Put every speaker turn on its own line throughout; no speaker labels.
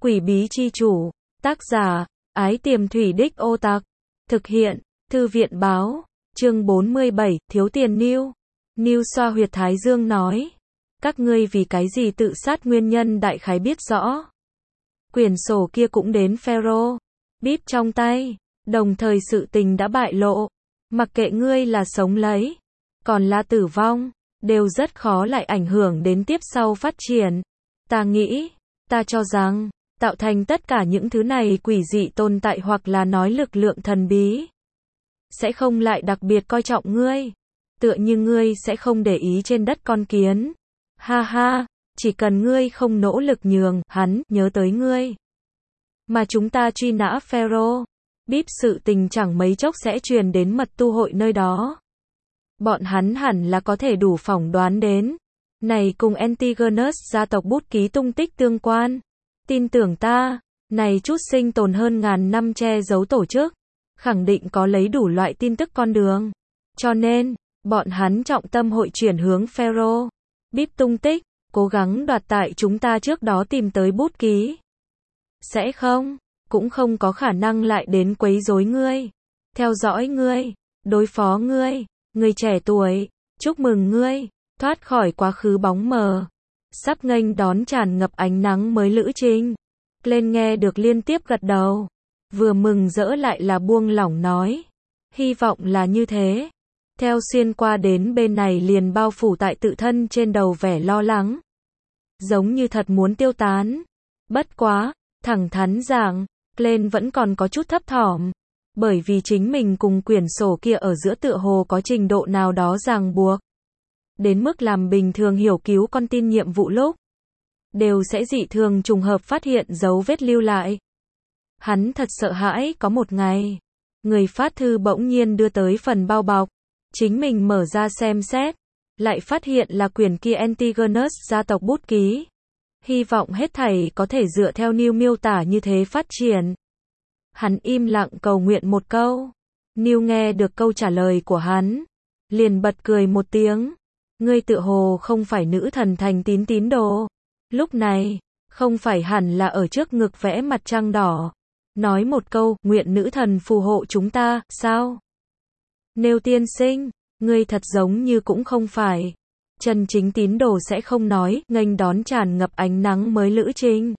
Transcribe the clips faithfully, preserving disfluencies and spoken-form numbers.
Quỷ bí chi chủ, tác giả, Ái Tiềm Thủy Đích Ô Tặc, thực hiện, Thư viện báo, chương bốn mươi bảy, thiếu tiền Niu. Niu xoa huyệt thái dương nói, các ngươi vì cái gì tự sát nguyên nhân đại khái biết rõ. Quyển sổ kia cũng đến Pharaoh, bíp trong tay, đồng thời sự tình đã bại lộ, mặc kệ ngươi là sống lấy, còn là tử vong, đều rất khó lại ảnh hưởng đến tiếp sau phát triển. Ta nghĩ, ta cho rằng, tạo thành tất cả những thứ này quỷ dị tồn tại hoặc là nói lực lượng thần bí, sẽ không lại đặc biệt coi trọng ngươi, tựa như ngươi sẽ không để ý trên đất con kiến. Ha ha, chỉ cần ngươi không nỗ lực nhường hắn nhớ tới ngươi, mà chúng ta truy nã Pharaoh, bíp sự tình chẳng mấy chốc sẽ truyền đến mật tu hội nơi đó. Bọn hắn hẳn là có thể đủ phỏng đoán đến, này cùng Antigonus gia tộc bút ký tung tích tương quan. Tin tưởng ta, này chút sinh tồn hơn ngàn năm che giấu tổ chức, khẳng định có lấy đủ loại tin tức con đường. Cho nên, bọn hắn trọng tâm hội chuyển hướng Pharaoh, bíp tung tích, cố gắng đoạt tại chúng ta trước đó tìm tới bút ký. Sẽ không, cũng không có khả năng lại đến quấy rối ngươi, theo dõi ngươi, đối phó ngươi. Người trẻ tuổi, chúc mừng ngươi, thoát khỏi quá khứ bóng mờ, sắp nghênh đón tràn ngập ánh nắng mới lữ trình. Lên nghe được liên tiếp gật đầu, vừa mừng rỡ lại là buông lỏng nói, hy vọng là như thế. Theo xuyên qua đến bên này liền bao phủ tại tự thân trên đầu vẻ lo lắng, giống như thật muốn tiêu tán. Bất quá, thẳng thắn giảng, lên vẫn còn có chút thấp thỏm, bởi vì chính mình cùng quyển sổ kia ở giữa tựa hồ có trình độ nào đó ràng buộc, đến mức làm bình thường hiểu cứu con tin nhiệm vụ lúc, đều sẽ dị thường trùng hợp phát hiện dấu vết lưu lại. Hắn thật sợ hãi có một ngày, người phát thư bỗng nhiên đưa tới phần bao bọc, chính mình mở ra xem xét, lại phát hiện là quyển kia Antigonus gia tộc bút ký. Hy vọng hết thảy có thể dựa theo Niu miêu tả như thế phát triển. Hắn im lặng cầu nguyện một câu. Niu nghe được câu trả lời của hắn, liền bật cười một tiếng. Ngươi tự hồ không phải nữ thần thành tín tín đồ. Lúc này, không phải hẳn là ở trước ngực vẽ mặt trăng đỏ, nói một câu, nguyện nữ thần phù hộ chúng ta, sao? Nếu tiên sinh, ngươi thật giống như cũng không phải. Chân chính tín đồ sẽ không nói, nghênh đón tràn ngập ánh nắng mới lữ trình.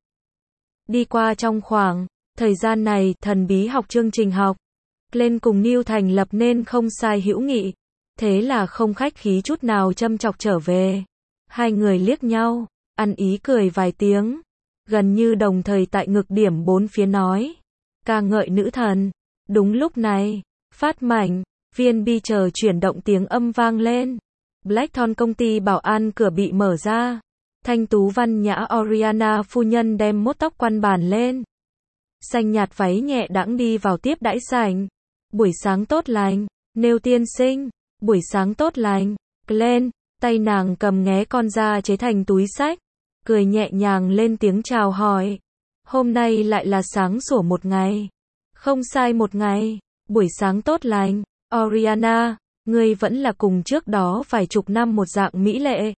Đi qua trong khoảng thời gian này, thần bí học chương trình học, lên cùng Niu thành lập nên không sai hữu nghị, thế là không khách khí chút nào châm chọc trở về. Hai người liếc nhau, ăn ý cười vài tiếng, gần như đồng thời tại ngực điểm bốn phía nói, ca ngợi nữ thần. Đúng lúc này, phát mảnh, viên bi chờ chuyển động tiếng âm vang lên. Blackthorn công ty bảo an cửa bị mở ra, thanh tú văn nhã Oriana phu nhân đem mốt tóc quăn bàn lên, xanh nhạt váy nhẹ đãng đi vào tiếp đãi sảnh. Buổi sáng tốt lành, Nêu tiên sinh, buổi sáng tốt lành. Glenn, tay nàng cầm nghé con da chế thành túi xách, cười nhẹ nhàng lên tiếng chào hỏi. Hôm nay lại là sáng sủa một ngày. Không sai một ngày. Buổi sáng tốt lành, Oriana, ngươi vẫn là cùng trước đó vài chục năm một dạng mỹ lệ.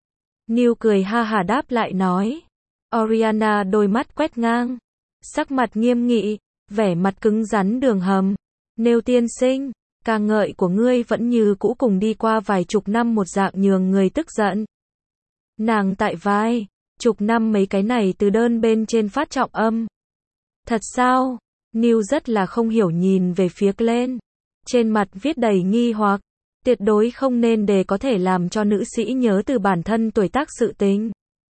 Niu cười ha hả đáp lại nói. Oriana đôi mắt quét ngang, sắc mặt nghiêm nghị, vẻ mặt cứng rắn đường hầm. Nêu tiên sinh, ca ngợi của ngươi vẫn như cũ cùng đi qua vài chục năm một dạng nhường người tức giận. Nàng tại vai, chục năm mấy cái này từ đơn bên trên phát trọng âm. Thật sao? Niu rất là không hiểu nhìn về phía Glenn, trên mặt viết đầy nghi hoặc, tuyệt đối không nên để có thể làm cho nữ sĩ nhớ từ bản thân tuổi tác sự tình.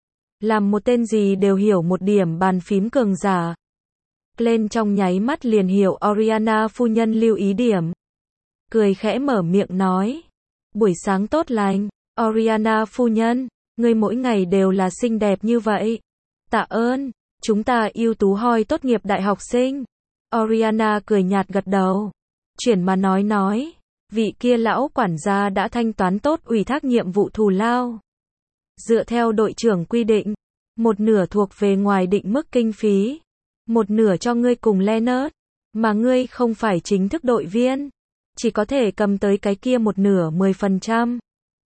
Làm một tên gì đều hiểu một điểm bàn phím cường giả. Glenn trong nháy mắt liền hiểu Oriana phu nhân lưu ý điểm. Cười khẽ mở miệng nói. Buổi sáng tốt lành, Oriana phu nhân, ngươi mỗi ngày đều là xinh đẹp như vậy. Tạ ơn, chúng ta ưu tú hoi tốt nghiệp đại học sinh. Oriana cười nhạt gật đầu. Chuyển mà nói nói, vị kia lão quản gia đã thanh toán tốt ủy thác nhiệm vụ thù lao. Dựa theo đội trưởng quy định, một nửa thuộc về ngoài định mức kinh phí, một nửa cho ngươi cùng Leonard, mà ngươi không phải chính thức đội viên, chỉ có thể cầm tới cái kia một nửa mười phần trăm.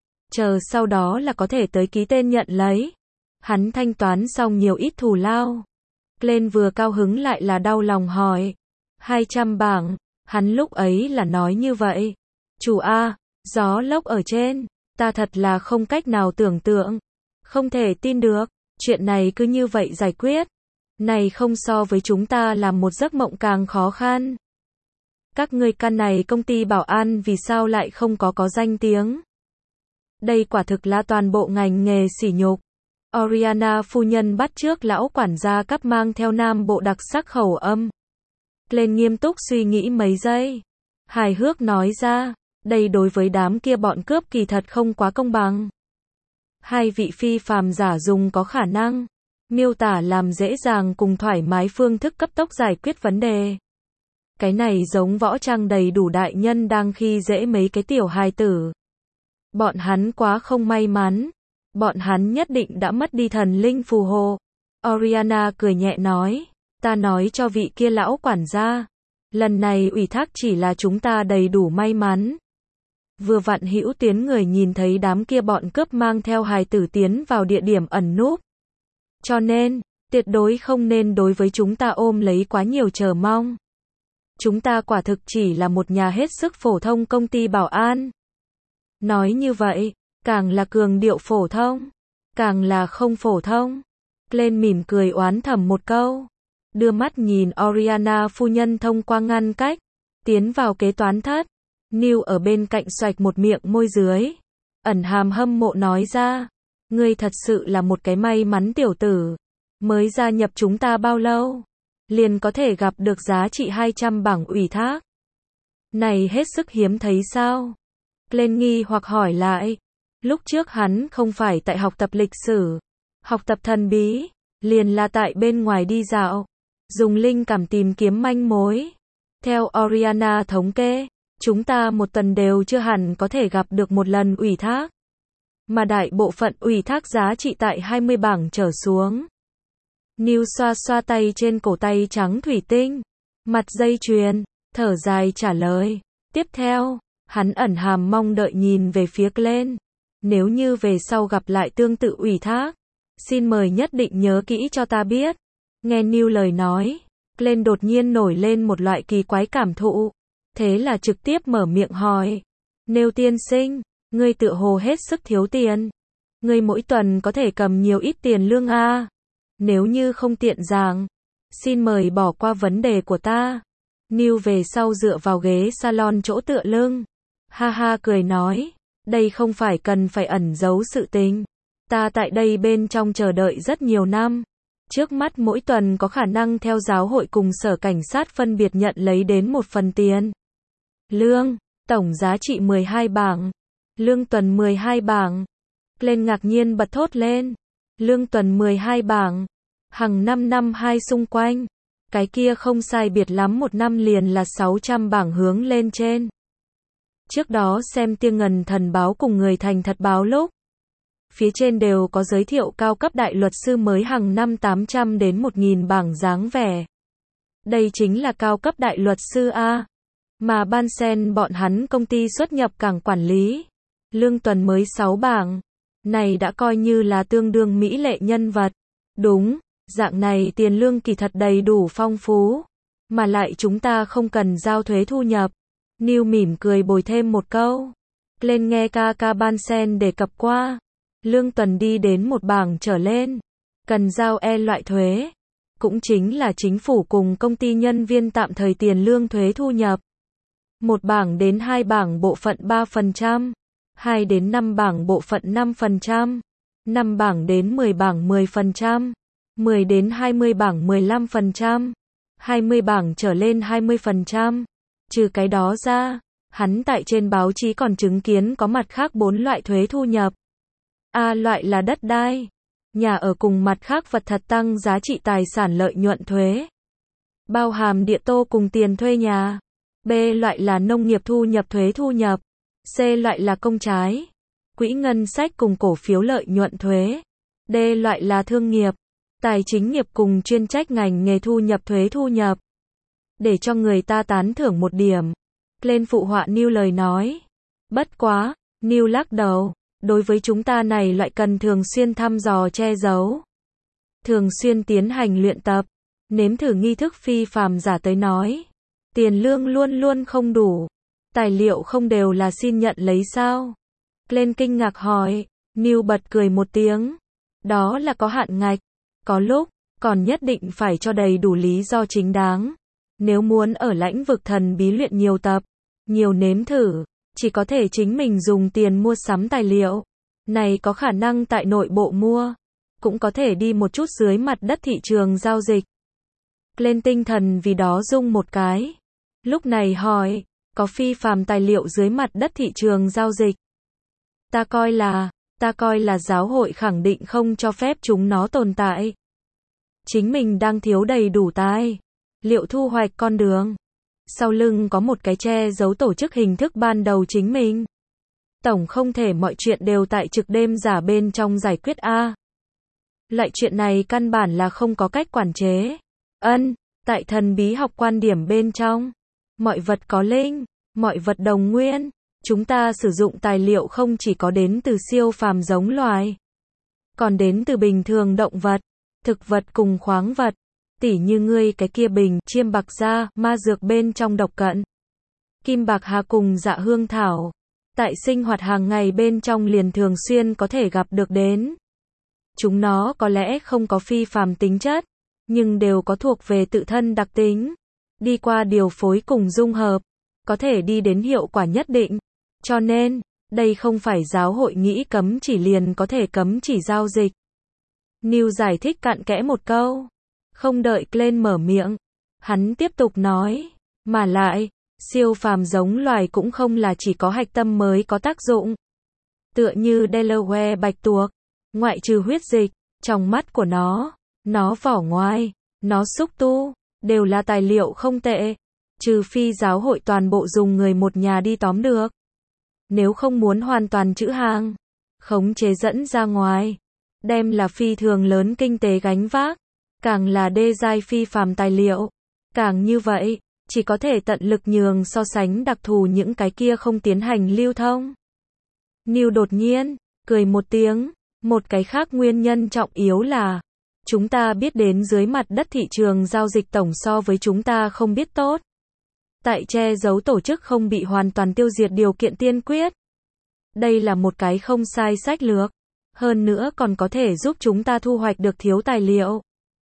Chờ sau đó là có thể tới ký tên nhận lấy. Hắn thanh toán xong nhiều ít thù lao, Glenn vừa cao hứng lại là đau lòng hỏi. hai trăm bảng, hắn lúc ấy là nói như vậy. Chủ A, gió lốc ở trên, ta thật là không cách nào tưởng tượng. Không thể tin được, chuyện này cứ như vậy giải quyết. Này không so với chúng ta làm một giấc mộng càng khó khăn. Các ngươi căn này công ty bảo an vì sao lại không có có danh tiếng. Đây quả thực là toàn bộ ngành nghề sỉ nhục. Oriana phu nhân bắt chước lão quản gia cấp mang theo nam bộ đặc sắc khẩu âm. Lên nghiêm túc suy nghĩ mấy giây. Hài hước nói ra, đây đối với đám kia bọn cướp kỳ thật không quá công bằng. Hai vị phi phàm giả dùng có khả năng miêu tả làm dễ dàng cùng thoải mái phương thức cấp tốc giải quyết vấn đề. Cái này giống võ trang đầy đủ đại nhân đang khi dễ mấy cái tiểu hài tử. Bọn hắn quá không may mắn. Bọn hắn nhất định đã mất đi thần linh phù hộ. Oriana cười nhẹ nói, ta nói cho vị kia lão quản gia, lần này ủy thác chỉ là chúng ta đầy đủ may mắn. Vừa vặn hữu tuyến người nhìn thấy đám kia bọn cướp mang theo hài tử tiến vào địa điểm ẩn núp. Cho nên, tuyệt đối không nên đối với chúng ta ôm lấy quá nhiều chờ mong. Chúng ta quả thực chỉ là một nhà hết sức phổ thông công ty bảo an. Nói như vậy, càng là cường điệu phổ thông, càng là không phổ thông. Glenn mỉm cười oán thầm một câu, đưa mắt nhìn Oriana phu nhân thông qua ngăn cách, tiến vào kế toán thất. Neil ở bên cạnh xoạch một miệng môi dưới, ẩn hàm hâm mộ nói ra, ngươi thật sự là một cái may mắn tiểu tử, mới gia nhập chúng ta bao lâu, liền có thể gặp được giá trị hai trăm bảng ủy thác. Này hết sức hiếm thấy sao? Glenn nghi hoặc hỏi lại, lúc trước hắn không phải tại học tập lịch sử, học tập thần bí, liền là tại bên ngoài đi dạo, dùng linh cảm tìm kiếm manh mối. Theo Oriana thống kê, chúng ta một tuần đều chưa hẳn có thể gặp được một lần ủy thác. Mà đại bộ phận ủy thác giá trị tại hai mươi bảng trở xuống. Neil xoa xoa tay trên cổ tay trắng thủy tinh, mặt dây chuyền, thở dài trả lời. Tiếp theo, hắn ẩn hàm mong đợi nhìn về phía Glenn. Nếu như về sau gặp lại tương tự ủy thác, xin mời nhất định nhớ kỹ cho ta biết. Nghe Neil lời nói, Glenn đột nhiên nổi lên một loại kỳ quái cảm thụ. Thế là trực tiếp mở miệng hỏi. Neil tiên sinh, ngươi tựa hồ hết sức thiếu tiền. Ngươi mỗi tuần có thể cầm nhiều ít tiền lương a? Nếu như không tiện giảng, xin mời bỏ qua vấn đề của ta. Neil về sau dựa vào ghế salon chỗ tựa lưng. Ha ha cười nói, đây không phải cần phải ẩn giấu sự tình. Ta tại đây bên trong chờ đợi rất nhiều năm. Trước mắt mỗi tuần có khả năng theo giáo hội cùng sở cảnh sát phân biệt nhận lấy đến một phần tiền lương, tổng giá trị mười hai bảng. Lương tuần mười hai bảng. Glenn ngạc nhiên bật thốt lên. Lương tuần mười hai bảng. Hằng năm năm hai xung quanh. Cái kia không sai biệt lắm một năm liền là sáu trăm bảng hướng lên trên. Trước đó xem Tiên Ngần Thần báo cùng Người Thành Thật báo lúc, phía trên đều có giới thiệu cao cấp đại luật sư mới hàng năm tám trăm đến một nghìn bảng dáng vẻ. Đây chính là cao cấp đại luật sư A. Mà Bansen bọn hắn công ty xuất nhập cảng quản lý. Lương tuần mới sáu bảng. Này đã coi như là tương đương mỹ lệ nhân vật. Đúng, dạng này tiền lương kỳ thật đầy đủ phong phú. Mà lại chúng ta không cần giao thuế thu nhập. Neil mỉm cười bồi thêm một câu. Glenn nghe ca ca Bansen đề cập qua. Lương tuần đi đến một bảng trở lên. Cần giao E loại thuế. Cũng chính là chính phủ cùng công ty nhân viên tạm thời tiền lương thuế thu nhập. Một bảng đến hai bảng bộ phận ba phần trăm. Hai đến năm bảng bộ phận năm phần trăm. Năm bảng đến mười bảng mười phần trăm. Mười đến hai mươi bảng mười lăm phần trăm. Hai mươi bảng trở lên hai mươi phần trăm. Trừ cái đó ra, hắn tại trên báo chí còn chứng kiến có mặt khác bốn loại thuế thu nhập. A loại là đất đai, nhà ở cùng mặt khác vật thật tăng giá trị tài sản lợi nhuận thuế. Bao hàm địa tô cùng tiền thuê nhà. B loại là nông nghiệp thu nhập thuế thu nhập. C loại là công trái, quỹ ngân sách cùng cổ phiếu lợi nhuận thuế. D loại là thương nghiệp, tài chính nghiệp cùng chuyên trách ngành nghề thu nhập thuế thu nhập. Để cho người ta tán thưởng một điểm. Lên phụ họa Neil lời nói. Bất quá, Neil lắc đầu. Đối với chúng ta này loại cần thường xuyên thăm dò che giấu. Thường xuyên tiến hành luyện tập. Nếm thử nghi thức phi phàm giả tới nói. Tiền lương luôn luôn không đủ. Tài liệu không đều là xin nhận lấy sao? Glenn kinh ngạc hỏi. Neil bật cười một tiếng. Đó là có hạn ngạch. Có lúc, còn nhất định phải cho đầy đủ lý do chính đáng. Nếu muốn ở lãnh vực thần bí luyện nhiều tập, nhiều nếm thử, chỉ có thể chính mình dùng tiền mua sắm tài liệu. Này có khả năng tại nội bộ mua, cũng có thể đi một chút dưới mặt đất thị trường giao dịch. Lên tinh thần vì đó rung một cái. Lúc này hỏi, có phi phàm tài liệu dưới mặt đất thị trường giao dịch? Ta coi là, ta coi là giáo hội khẳng định không cho phép chúng nó tồn tại. Chính mình đang thiếu đầy đủ tài liệu thu hoạch con đường. Sau lưng có một cái che giấu tổ chức hình thức ban đầu chính mình. Tổng không thể mọi chuyện đều tại trực đêm giả bên trong giải quyết a. Loại chuyện này căn bản là không có cách quản chế. Ân, tại thần bí học quan điểm bên trong, mọi vật có linh, mọi vật đồng nguyên. Chúng ta sử dụng tài liệu không chỉ có đến từ siêu phàm giống loài, còn đến từ bình thường động vật, thực vật cùng khoáng vật. Tỉ như ngươi cái kia bình chiêm bạc da, ma dược bên trong độc cận. Kim bạc hà cùng dạ hương thảo. Tại sinh hoạt hàng ngày bên trong liền thường xuyên có thể gặp được đến. Chúng nó có lẽ không có phi phàm tính chất, nhưng đều có thuộc về tự thân đặc tính. Đi qua điều phối cùng dung hợp, có thể đi đến hiệu quả nhất định. Cho nên, đây không phải giáo hội nghĩ cấm chỉ liền có thể cấm chỉ giao dịch. Neil giải thích cặn kẽ một câu. Không đợi Glenn mở miệng, hắn tiếp tục nói, mà lại, siêu phàm giống loài cũng không là chỉ có hạch tâm mới có tác dụng. Tựa như Delaware bạch tuộc, ngoại trừ huyết dịch, trong mắt của nó, nó vỏ ngoài, nó xúc tu, đều là tài liệu không tệ, trừ phi giáo hội toàn bộ dùng người một nhà đi tóm được. Nếu không muốn hoàn toàn trữ hàng, khống chế dẫn ra ngoài, đem là phi thường lớn kinh tế gánh vác. Càng là đê giai phi phàm tài liệu, càng như vậy, chỉ có thể tận lực nhường so sánh đặc thù những cái kia không tiến hành lưu thông. Neil đột nhiên, cười một tiếng, một cái khác nguyên nhân trọng yếu là, chúng ta biết đến dưới mặt đất thị trường giao dịch tổng so với chúng ta không biết tốt. Tại che giấu tổ chức không bị hoàn toàn tiêu diệt điều kiện tiên quyết. Đây là một cái không sai sách lược, hơn nữa còn có thể giúp chúng ta thu hoạch được thiếu tài liệu.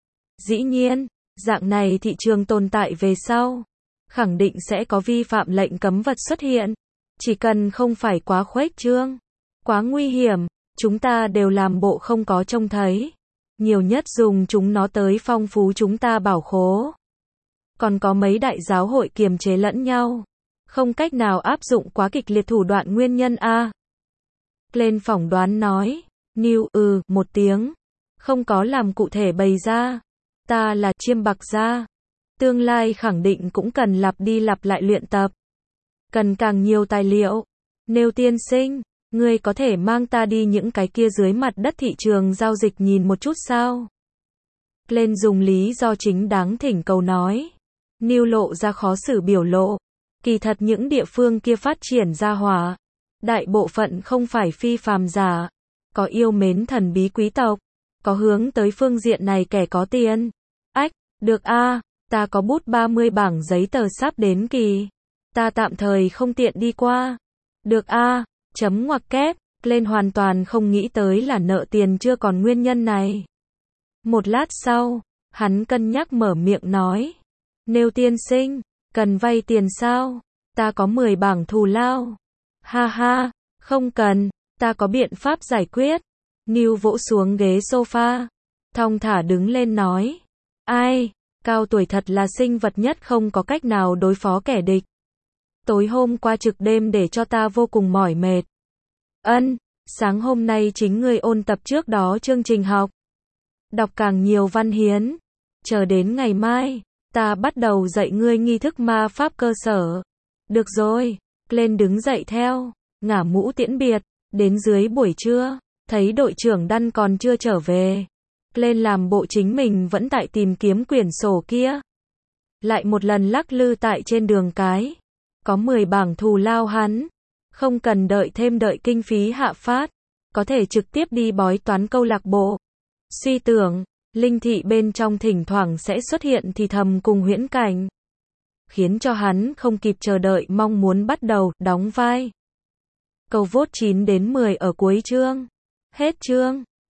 Dĩ nhiên, dạng này thị trường tồn tại về sau, khẳng định sẽ có vi phạm lệnh cấm vật xuất hiện. Chỉ cần không phải quá khuếch trương, quá nguy hiểm, chúng ta đều làm bộ không có trông thấy. Nhiều nhất dùng chúng nó tới phong phú chúng ta bảo khố. Còn có mấy đại giáo hội kiềm chế lẫn nhau, không cách nào áp dụng quá kịch liệt thủ đoạn nguyên nhân a. Glenn phỏng đoán nói, Neil ừ một tiếng, không có làm cụ thể bày ra. Ta là chiêm bạc da. Tương lai khẳng định cũng cần lặp đi lặp lại luyện tập. Cần càng nhiều tài liệu. Nếu tiên sinh, ngươi có thể mang ta đi những cái kia dưới mặt đất thị trường giao dịch nhìn một chút sao? Glenn dùng lý do chính đáng thỉnh cầu nói. Neil lộ ra khó xử biểu lộ. Kỳ thật những địa phương kia phát triển ra hỏa. Đại bộ phận không phải phi phàm giả. Có yêu mến thần bí quý tộc. Có hướng tới phương diện này kẻ có tiền. Ách, được a, ta có bút ba mươi bảng giấy tờ sắp đến kỳ. Ta tạm thời không tiện đi qua. Được a, chấm ngoặc kép, Glenn hoàn toàn không nghĩ tới là nợ tiền chưa còn nguyên nhân này. Một lát sau, hắn cân nhắc mở miệng nói. Nếu tiên sinh, cần vay tiền sao? Ta có mười bảng thù lao. Ha ha, không cần, ta có biện pháp giải quyết. Neil vỗ xuống ghế sofa, thong thả đứng lên nói. Ai, cao tuổi thật là sinh vật nhất không có cách nào đối phó kẻ địch. Tối hôm qua trực đêm để cho ta vô cùng mỏi mệt. Ân, sáng hôm nay chính ngươi ôn tập trước đó chương trình học. Đọc càng nhiều văn hiến. Chờ đến ngày mai, ta bắt đầu dạy ngươi nghi thức ma pháp cơ sở. Được rồi, lên đứng dậy theo, ngả mũ tiễn biệt, đến dưới buổi trưa. Thấy đội trưởng Đăn còn chưa trở về. Lên làm bộ chính mình vẫn tại tìm kiếm quyển sổ kia. Lại một lần lắc lư tại trên đường cái. Có mười bảng thù lao hắn. Không cần đợi thêm đợi kinh phí hạ phát. Có thể trực tiếp đi bói toán câu lạc bộ. Suy tưởng, Linh thị bên trong thỉnh thoảng sẽ xuất hiện thì thầm cùng Huyễn Cảnh, khiến cho hắn không kịp chờ đợi mong muốn bắt đầu đóng vai. Câu vote chín đến mười ở cuối chương. Hết chương.